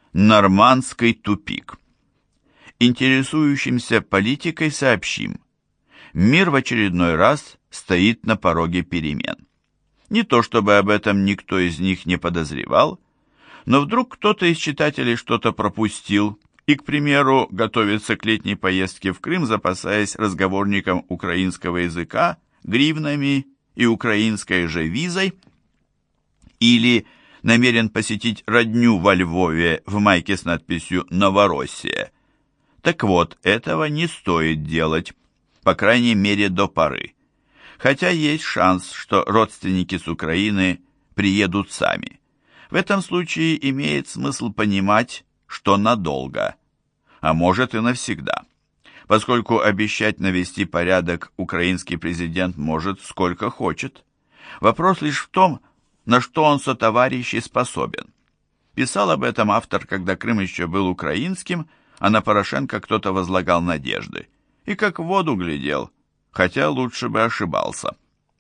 Нормандский тупик. Интересующимся политикой сообщим. Мир в очередной раз стоит на пороге перемен. Не то чтобы об этом никто из них не подозревал, но вдруг кто-то из читателей что-то пропустил и, к примеру, готовится к летней поездке в Крым, запасаясь разговорником украинского языка, гривнами и украинской же визой, или намерен посетить родню во Львове в майке с надписью «Новороссия». Так вот, этого не стоит делать, по крайней мере до поры. Хотя есть шанс, что родственники с Украины приедут сами. В этом случае имеет смысл понимать, что надолго, а может и навсегда, поскольку обещать навести порядок украинский президент может сколько хочет. Вопрос лишь в том, на что он сотоварищи способен. Писал об этом автор, когда Крым еще был украинским, а на Порошенко кто-то возлагал надежды. И как в воду глядел, хотя лучше бы ошибался.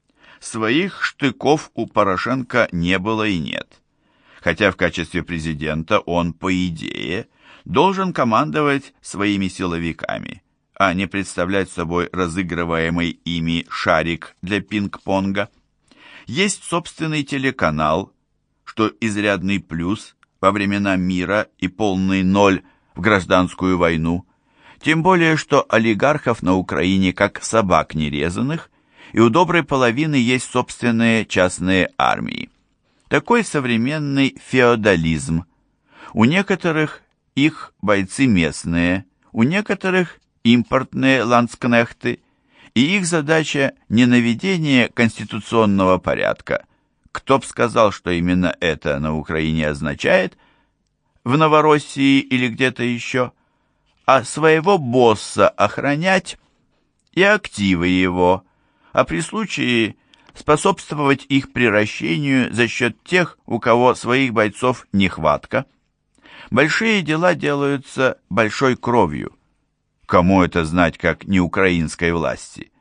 Своих штыков у Порошенко не было и нет. Хотя в качестве президента он, по идее, должен командовать своими силовиками, а не представлять собой разыгрываемый ими шарик для пинг-понга. Есть собственный телеканал, что изрядный плюс во времена мира и полный ноль в гражданскую войну, тем более, что олигархов на Украине как собак нерезанных, и у доброй половины есть собственные частные армии. Такой современный феодализм. У некоторых их бойцы местные, у некоторых импортные ландскнехты, и их задача не наведение конституционного порядка. Кто б сказал, что именно это на Украине означает, в Новороссии или где-то еще, а своего босса охранять и активы его, а при случае способствовать их приращению за счет тех, у кого своих бойцов нехватка. Большие дела делаются большой кровью. Кому это знать, как не украинской власти?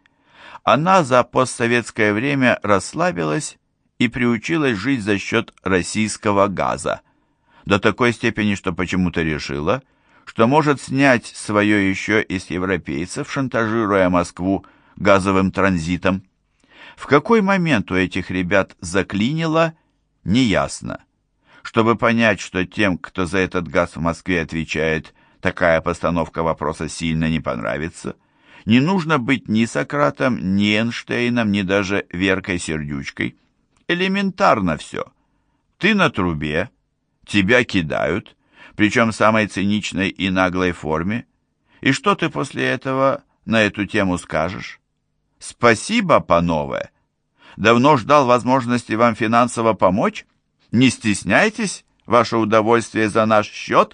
Она за постсоветское время расслабилась и приучилась жить за счет российского газа. До такой степени, что почему-то решила, что может снять свое еще и с европейцев, шантажируя Москву газовым транзитом. В какой момент у этих ребят заклинило, неясно. Чтобы понять, что тем, кто за этот газ в Москве отвечает, такая постановка вопроса сильно не понравится, не нужно быть ни Сократом, ни Эйнштейном, ни даже Веркой Сердючкой. Элементарно все. Ты на трубе, тебя кидают, причем в самой циничной и наглой форме. И что ты после этого на эту тему скажешь? Спасибо, панове. Давно ждал возможности вам финансово помочь? Не стесняйтесь, ваше удовольствие за наш счет?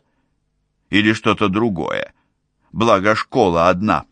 Или что-то другое? Благо школа одна.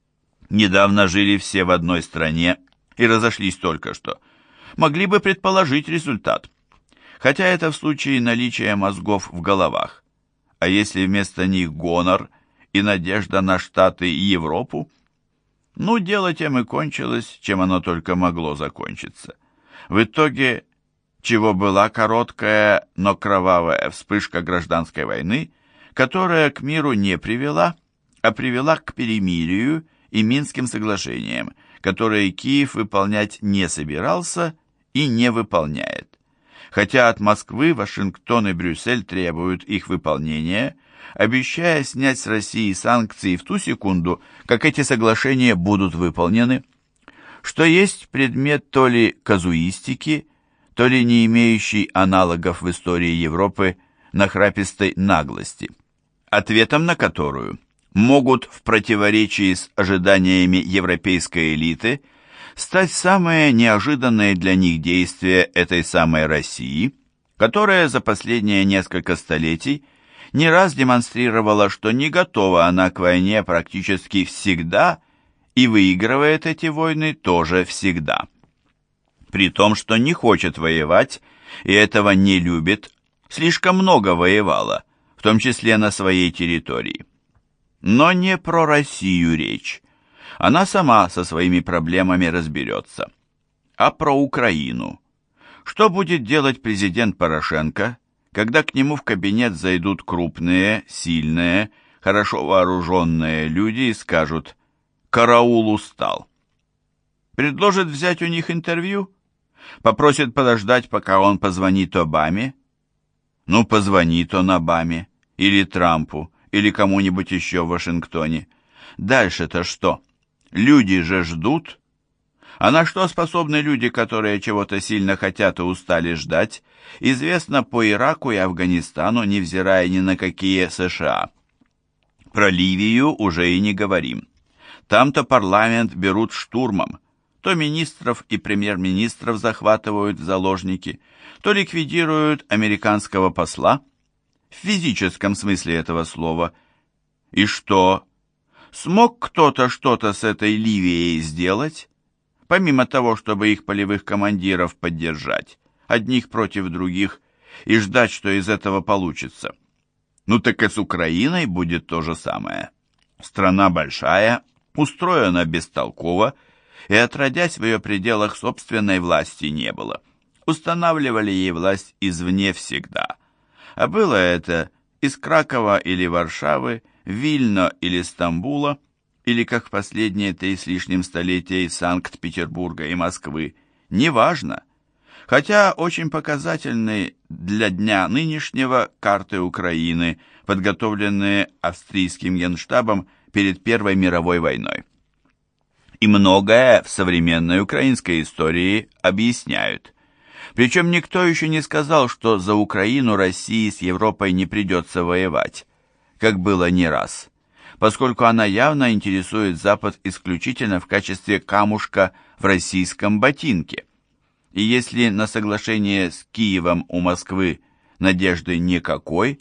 Недавно жили все в одной стране и разошлись только что. Могли бы предположить результат. Хотя это в случае наличия мозгов в головах. А если вместо них гонор и надежда на Штаты и Европу? Ну, дело тем и кончилось, чем оно только могло закончиться. В итоге, чего была короткая, но кровавая вспышка гражданской войны, которая к миру не привела, а привела к перемирию и Минским соглашениям, которые Киев выполнять не собирался и не выполняет. Хотя от Москвы Вашингтон и Брюссель требуют их выполнения, обещая снять с России санкции в ту секунду, как эти соглашения будут выполнены, что есть предмет то ли казуистики, то ли не имеющий аналогов в истории Европы нахрапистой наглости, ответом на которую могут в противоречии с ожиданиями европейской элиты стать самые неожиданные для них действия этой самой России, которая за последние несколько столетий не раз демонстрировала, что не готова она к войне практически всегда и выигрывает эти войны тоже всегда. При том, что не хочет воевать и этого не любит, слишком много воевала, в том числе на своей территории. Но не про Россию речь. Она сама со своими проблемами разберется. А про Украину. Что будет делать президент Порошенко, когда к нему в кабинет зайдут крупные, сильные, хорошо вооруженные люди и скажут «караул устал». Предложит взять у них интервью? Попросит подождать, пока он позвонит Обаме? Ну, позвонит он Обаме, или Трампу, или кому-нибудь еще в Вашингтоне. Дальше-то что? Люди же ждут. А на что способны люди, которые чего-то сильно хотят и устали ждать, известно по Ираку и Афганистану, невзирая ни на какие США. Про Ливию уже и не говорим. Там-то парламент берут штурмом. То министров и премьер-министров захватывают в заложники, то ликвидируют американского посла, в физическом смысле этого слова. И что? Смог кто-то что-то с этой Ливией сделать? Помимо того, чтобы их полевых командиров поддержать, одних против других, и ждать, что из этого получится. Ну так и с Украиной будет то же самое. Страна большая, устроена бестолково, и отродясь в ее пределах собственной власти не было. Устанавливали ей власть извне всегда. А было это из Кракова или Варшавы, Вильно или Стамбула, или, как в последние 3 с лишним столетия, из Санкт-Петербурга и Москвы, неважно. Хотя очень показательны для дня нынешнего карты Украины, подготовленные австрийским генштабом перед Первой мировой войной. И многое в современной украинской истории объясняют. Причем никто еще не сказал, что за Украину России с Европой не придется воевать, как было не раз, поскольку она явно интересует Запад исключительно в качестве камушка в российском ботинке. И если на соглашение с Киевом у Москвы надежды никакой,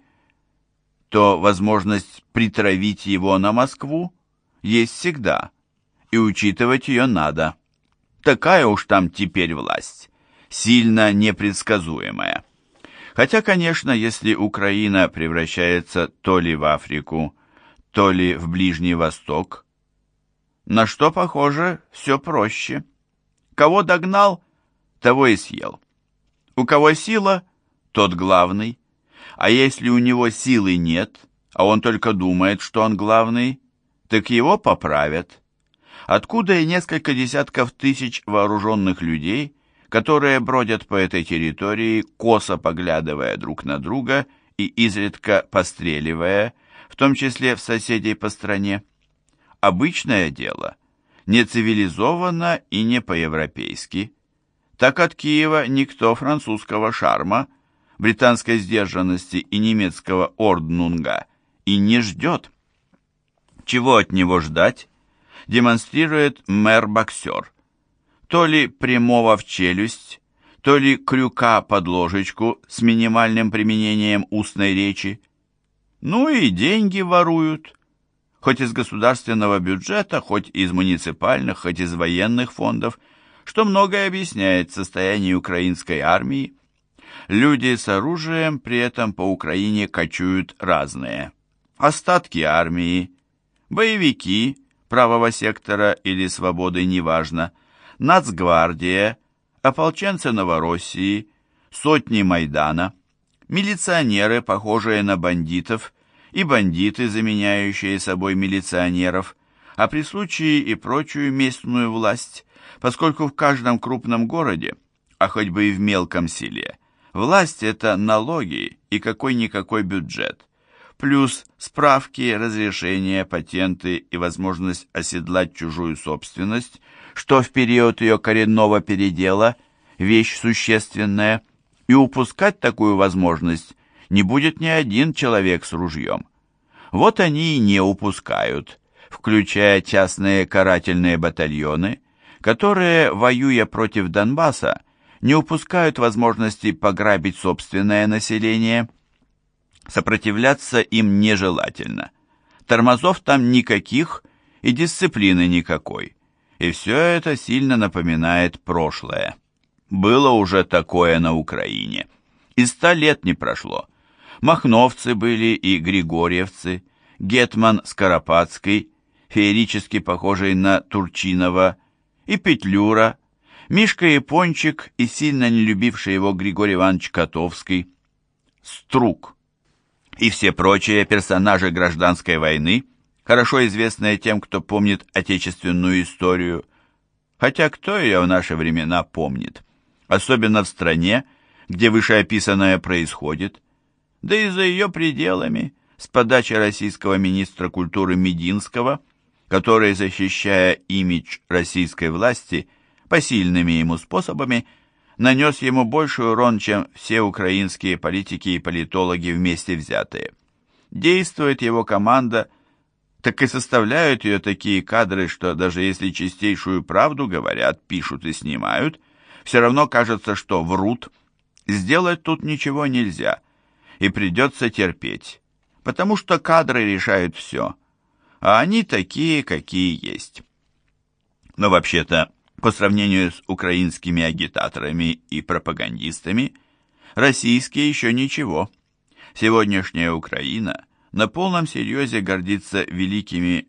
то возможность притравить его на Москву есть всегда, и учитывать ее надо. Такая уж там теперь власть, сильно непредсказуемая. Хотя, конечно, если Украина превращается то ли в Африку, то ли в Ближний Восток, на что, похоже, все проще. Кого догнал, того и съел. У кого сила, тот главный. А если у него силы нет, а он только думает, что он главный, так его поправят. Откуда и несколько десятков тысяч вооруженных людей, которые бродят по этой территории, косо поглядывая друг на друга и изредка постреливая, в том числе в соседей по стране. Обычное дело, не цивилизованно и не по-европейски. Так от Киева никто французского шарма, британской сдержанности и немецкого орднунга и не ждет. Чего от него ждать, демонстрирует мэр-боксер. То ли прямого в челюсть, то ли крюка под ложечку с минимальным применением устной речи. Ну и деньги воруют, хоть из государственного бюджета, хоть из муниципальных, хоть из военных фондов, что многое объясняет состояние украинской армии. Люди с оружием при этом по Украине кочуют разные. Остатки армии, боевики правого сектора или свободы, неважно, Нацгвардия, ополченцы Новороссии, сотни Майдана, милиционеры, похожие на бандитов, и бандиты, заменяющие собой милиционеров, а при случае и прочую местную власть, поскольку в каждом крупном городе, а хоть бы и в мелком селе, власть – это налоги и какой-никакой бюджет, плюс справки, разрешения, патенты и возможность оседлать чужую собственность, что в период ее коренного передела – вещь существенная, и упускать такую возможность не будет ни один человек с ружьем. Вот они и не упускают, включая частные карательные батальоны, которые, воюя против Донбасса, не упускают возможности пограбить собственное население. Сопротивляться им нежелательно. Тормозов там никаких и дисциплины никакой. И все это сильно напоминает прошлое. Было уже такое на Украине. И 100 лет не прошло. Махновцы были и григорьевцы, гетман Скоропадский, феерически похожий на Турчинова, и Петлюра, Мишка Япончик и сильно не любивший его Григорий Иванович Котовский. Струк и все прочие персонажи гражданской войны, хорошо известные тем, кто помнит отечественную историю. Хотя кто ее в наши времена помнит? Особенно в стране, где вышеописанное происходит, да и за ее пределами, с подачи российского министра культуры Мединского, который, защищая имидж российской власти посильными ему способами, нанес ему больший урон, чем все украинские политики и политологи вместе взятые. Действует его команда, так и составляют ее такие кадры, что даже если чистейшую правду говорят, пишут и снимают, все равно кажется, что врут. Сделать тут ничего нельзя, и придется терпеть, потому что кадры решают все, а они такие, какие есть. Но вообще-то, по сравнению с украинскими агитаторами и пропагандистами, российские еще ничего. Сегодняшняя Украина на полном серьезе гордится великими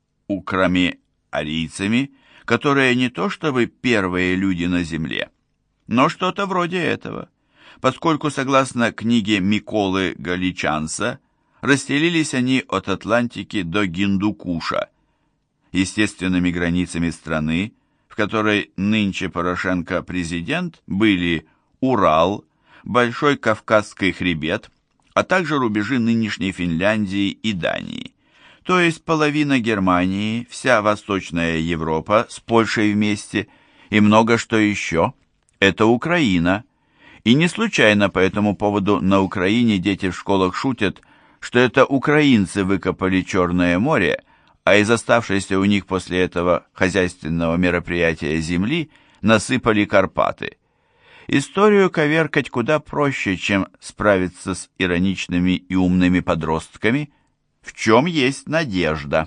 украми-арийцами, которые не то чтобы первые люди на земле, но что-то вроде этого, поскольку, согласно книге Миколы Галичанца, расстелились они от Атлантики до Гиндукуша. Естественными границами страны, в которой нынче Порошенко президент, были Урал, Большой Кавказский хребет, а также рубежи нынешней Финляндии и Дании. То есть половина Германии, вся Восточная Европа с Польшей вместе и много что еще. Это Украина. И не случайно по этому поводу на Украине дети в школах шутят, что это украинцы выкопали Черное море, а из оставшейся у них после этого хозяйственного мероприятия земли насыпали Карпаты. Историю коверкать куда проще, чем справиться с ироничными и умными подростками, в чем есть надежда.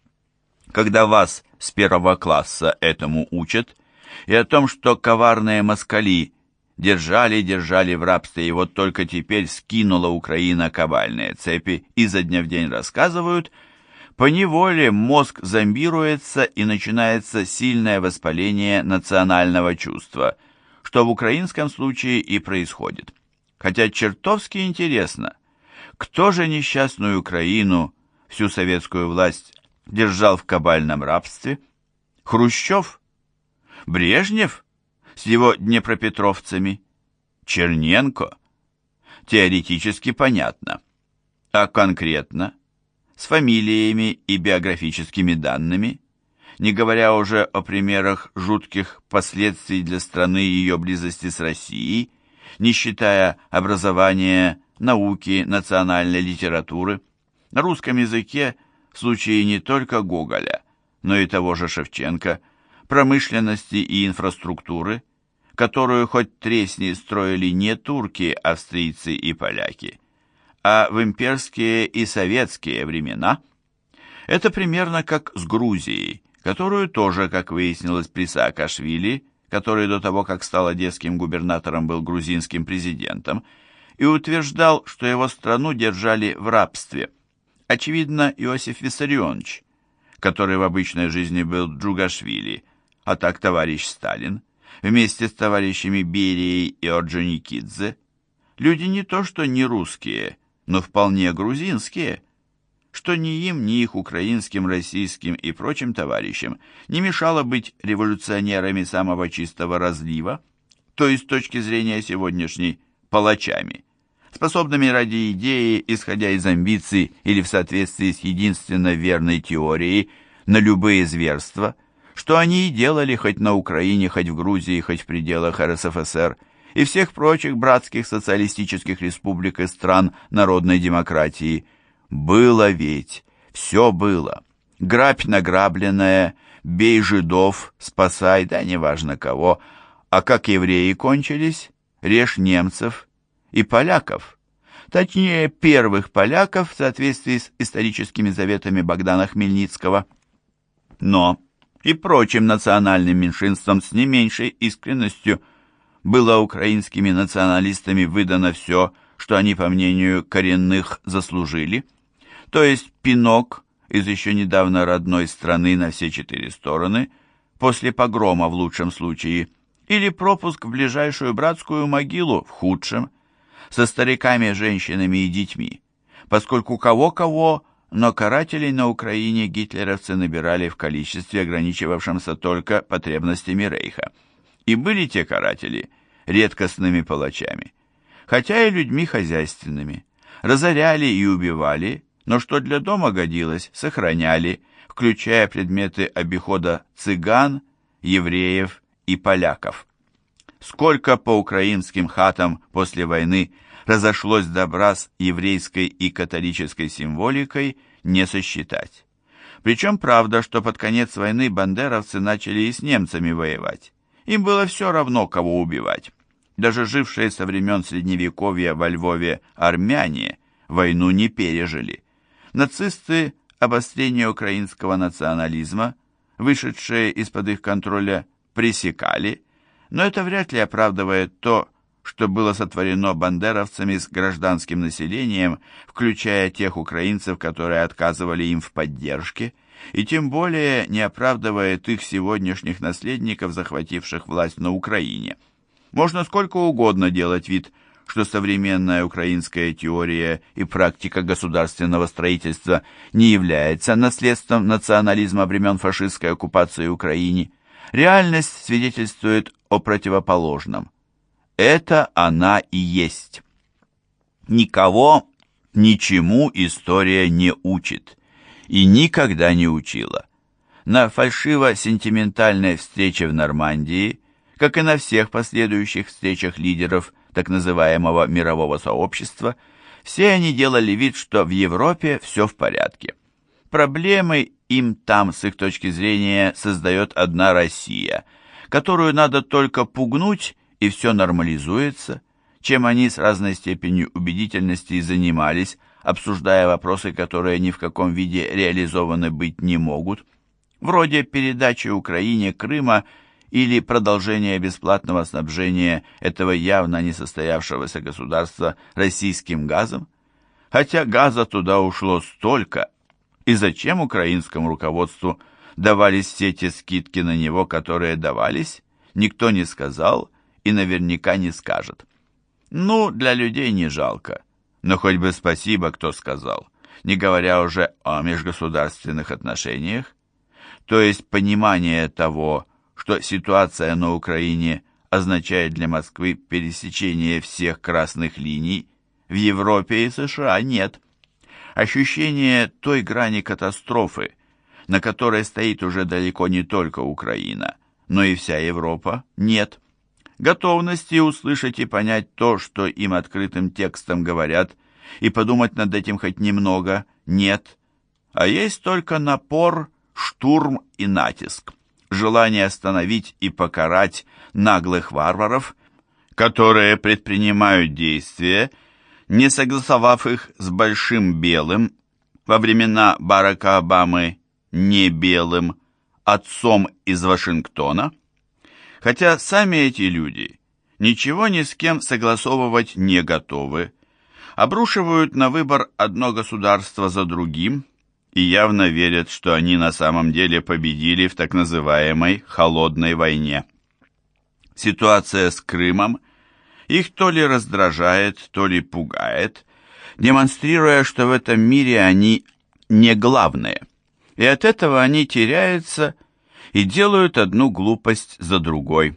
Когда вас с первого класса этому учат, и о том, что коварные москали держали в рабстве, и вот только теперь скинула Украина кабальные цепи, и за дня в день рассказывают, поневоле мозг зомбируется и начинается сильное воспаление национального чувства, что в украинском случае и происходит. Хотя чертовски интересно, кто же несчастную Украину, всю советскую власть, держал в кабальном рабстве? Хрущев? Брежнев с его днепропетровцами? Черненко? Теоретически понятно. А конкретно? С фамилиями и биографическими данными, не говоря уже о примерах жутких последствий для страны и ее близости с Россией, не считая образования, науки, национальной литературы. На русском языке в случае не только Гоголя, но и того же Шевченко, промышленности и инфраструктуры, которую хоть тресни строили не турки, австрийцы и поляки, а в имперские и советские времена. Это примерно как с Грузией, которую тоже, как выяснилось при Саакашвили, который до того, как стал одесским губернатором, был грузинским президентом, и утверждал, что его страну держали в рабстве. Очевидно, Иосиф Виссарионович, который в обычной жизни был Джугашвили, а так товарищ Сталин, вместе с товарищами Берией и Орджоникидзе, люди не то что не русские, но вполне грузинские, что ни им, ни их украинским, российским и прочим товарищам не мешало быть революционерами самого чистого разлива, то есть с точки зрения сегодняшней палачами, способными ради идеи, исходя из амбиций или в соответствии с единственно верной теорией, на любые зверства, что они и делали хоть на Украине, хоть в Грузии, хоть в пределах РСФСР и всех прочих братских социалистических республик и стран народной демократии. Было ведь, все было. Грабь награбленное, бей жидов, спасай, да неважно кого. А как евреи кончились, режь немцев и поляков. Точнее, первых поляков в соответствии с историческими заветами Богдана Хмельницкого. Но и прочим национальным меньшинствам с не меньшей искренностью было украинскими националистами выдано все, что они, по мнению коренных, заслужили. То есть пинок из еще недавно родной страны на все четыре стороны, после погрома в лучшем случае, или пропуск в ближайшую братскую могилу в худшем. со стариками, женщинами и детьми, поскольку кого-кого, но карателей на Украине гитлеровцы набирали в количестве, ограничивавшемся только потребностями Рейха. И были те каратели редкостными палачами, хотя и людьми хозяйственными, разоряли и убивали, но что для дома годилось, сохраняли, включая предметы обихода цыган, евреев и поляков. Сколько по украинским хатам после войны разошлось добра с еврейской и католической символикой, не сосчитать. Причем правда, что под конец войны бандеровцы начали и с немцами воевать. Им было все равно, кого убивать. Даже жившие со времен Средневековья во Львове армяне войну не пережили. Нацисты обострение украинского национализма, вышедшие из-под их контроля, пресекали, но это вряд ли оправдывает то, что было сотворено бандеровцами с гражданским населением, включая тех украинцев, которые отказывали им в поддержке, и тем более не оправдывает их сегодняшних наследников, захвативших власть на Украине. Можно сколько угодно делать вид, что современная украинская теория и практика государственного строительства не является наследством национализма времен фашистской оккупации Украины. Реальность свидетельствует о противоположном. Это она и есть. Никого ничему история не учит и никогда не учила. На фальшиво-сентиментальной встрече в Нормандии, как и на всех последующих встречах лидеров так называемого мирового сообщества, все они делали вид, что в Европе все в порядке. Проблемы им там, с их точки зрения, создает одна Россия, которую надо только пугнуть, и все нормализуется, чем они с разной степенью убедительности и занимались, обсуждая вопросы, которые ни в каком виде реализованы быть не могут, вроде передачи Украине Крыма или продолжения бесплатного снабжения этого явно несостоявшегося государства российским газом, хотя газа туда ушло столько, и зачем украинскому руководству давались все те скидки на него, которые давались, никто не сказал и наверняка не скажет. Ну, для людей не жалко, но хоть бы спасибо, кто сказал, не говоря уже о межгосударственных отношениях, то есть понимание того, что ситуация на Украине означает для Москвы пересечение всех красных линий, в Европе и США нет. Ощущение той грани катастрофы, на которой стоит уже далеко не только Украина, но и вся Европа, нет. Готовности услышать и понять то, что им открытым текстом говорят, и подумать над этим хоть немного, нет. А есть только напор, штурм и натиск. Желание остановить и покарать наглых варваров, которые предпринимают действия, не согласовав их с Большим Белым, во времена Барака Обамы не белым, отцом из Вашингтона, хотя сами эти люди ничего ни с кем согласовывать не готовы, обрушивают на выбор одно государство за другим и явно верят, что они на самом деле победили в так называемой «холодной войне». Ситуация с Крымом их то ли раздражает, то ли пугает, демонстрируя, что в этом мире они не главные, и от этого они теряются и делают одну глупость за другой.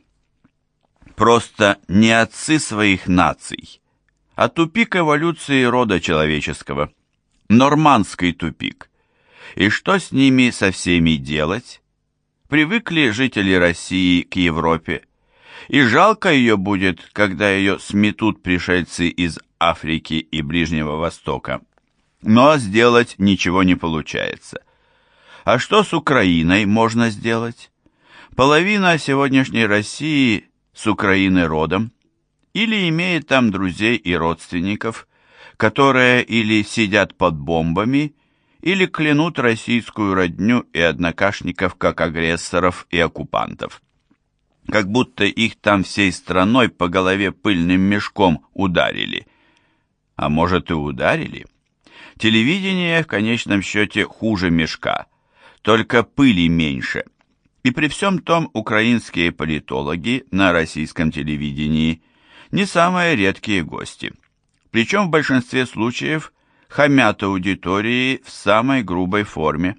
Просто не отцы своих наций, а тупик эволюции рода человеческого, нормандский тупик. И что с ними со всеми делать? Привыкли жители России к Европе, и жалко ее будет, когда ее сметут пришельцы из Африки и Ближнего Востока. Но сделать ничего не получается. А что с Украиной можно сделать? Половина сегодняшней России с Украины родом, или имеет там друзей и родственников, которые или сидят под бомбами, или клянут российскую родню и однокашников как агрессоров и оккупантов. Как будто их там всей страной по голове пыльным мешком ударили. А может и ударили? Телевидение в конечном счете хуже мешка, только пыли меньше. И при всем том украинские политологи на российском телевидении не самые редкие гости. причем в большинстве случаев хамят аудитории в самой грубой форме.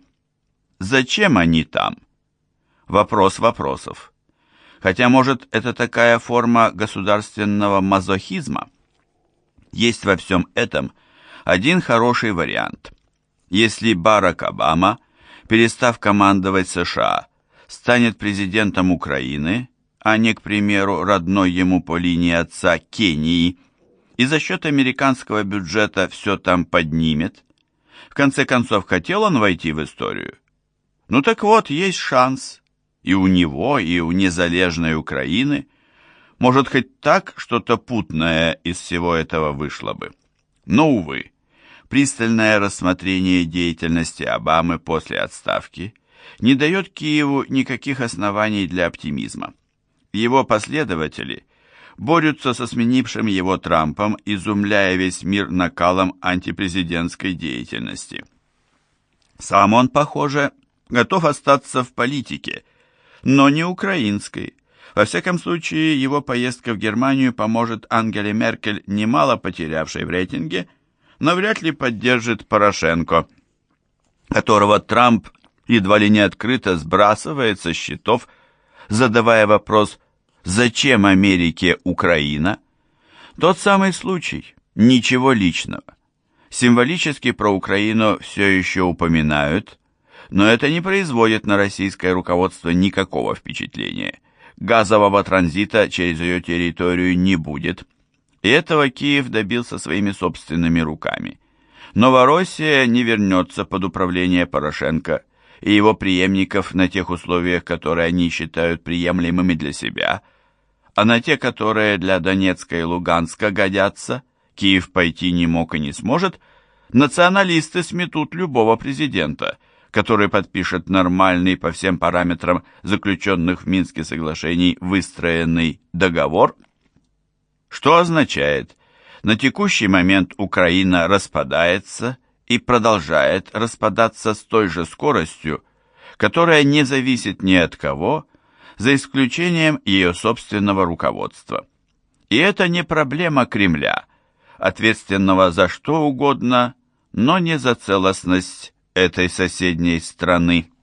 Зачем они там? Вопрос вопросов. Хотя, может, это такая форма государственного мазохизма? Есть во всем этом один хороший вариант. Если Барак Обама, перестав командовать США, станет президентом Украины, а не, к примеру, родной ему по линии отца Кении, и за счет американского бюджета все там поднимет, в конце концов, хотел он войти в историю? Ну так вот, есть шанс. И у него, и у незалежной Украины. Может, хоть так что-то путное из всего этого вышло бы. Но, увы, пристальное рассмотрение деятельности Обамы после отставки не дает Киеву никаких оснований для оптимизма. Его последователи борются со сменившим его Трампом, изумляя весь мир накалом антипрезидентской деятельности. Сам он, похоже, готов остаться в политике, но не украинской. Во всяком случае, его поездка в Германию поможет Ангеле Меркель, немало потерявшей в рейтинге, но вряд ли поддержит Порошенко, которого Трамп едва ли не открыто сбрасывает со счетов, задавая вопрос «Зачем Америке Украина?». Тот самый случай, ничего личного. Символически про Украину все еще упоминают, но это не производит на российское руководство никакого впечатления. Газового транзита через ее территорию не будет. И этого Киев добился своими собственными руками. Новороссия не вернется под управление Порошенко и его преемников на тех условиях, которые они считают приемлемыми для себя, а на те, которые для Донецка и Луганска годятся, Киев пойти не мог и не сможет. Националисты сметут любого президента, который подпишет нормальный по всем параметрам заключенных в Минске соглашений выстроенный договор. Что означает, на текущий момент Украина распадается и продолжает распадаться с той же скоростью, которая не зависит ни от кого, за исключением ее собственного руководства. И это не проблема Кремля, ответственного за что угодно, но не за целостность этой соседней страны.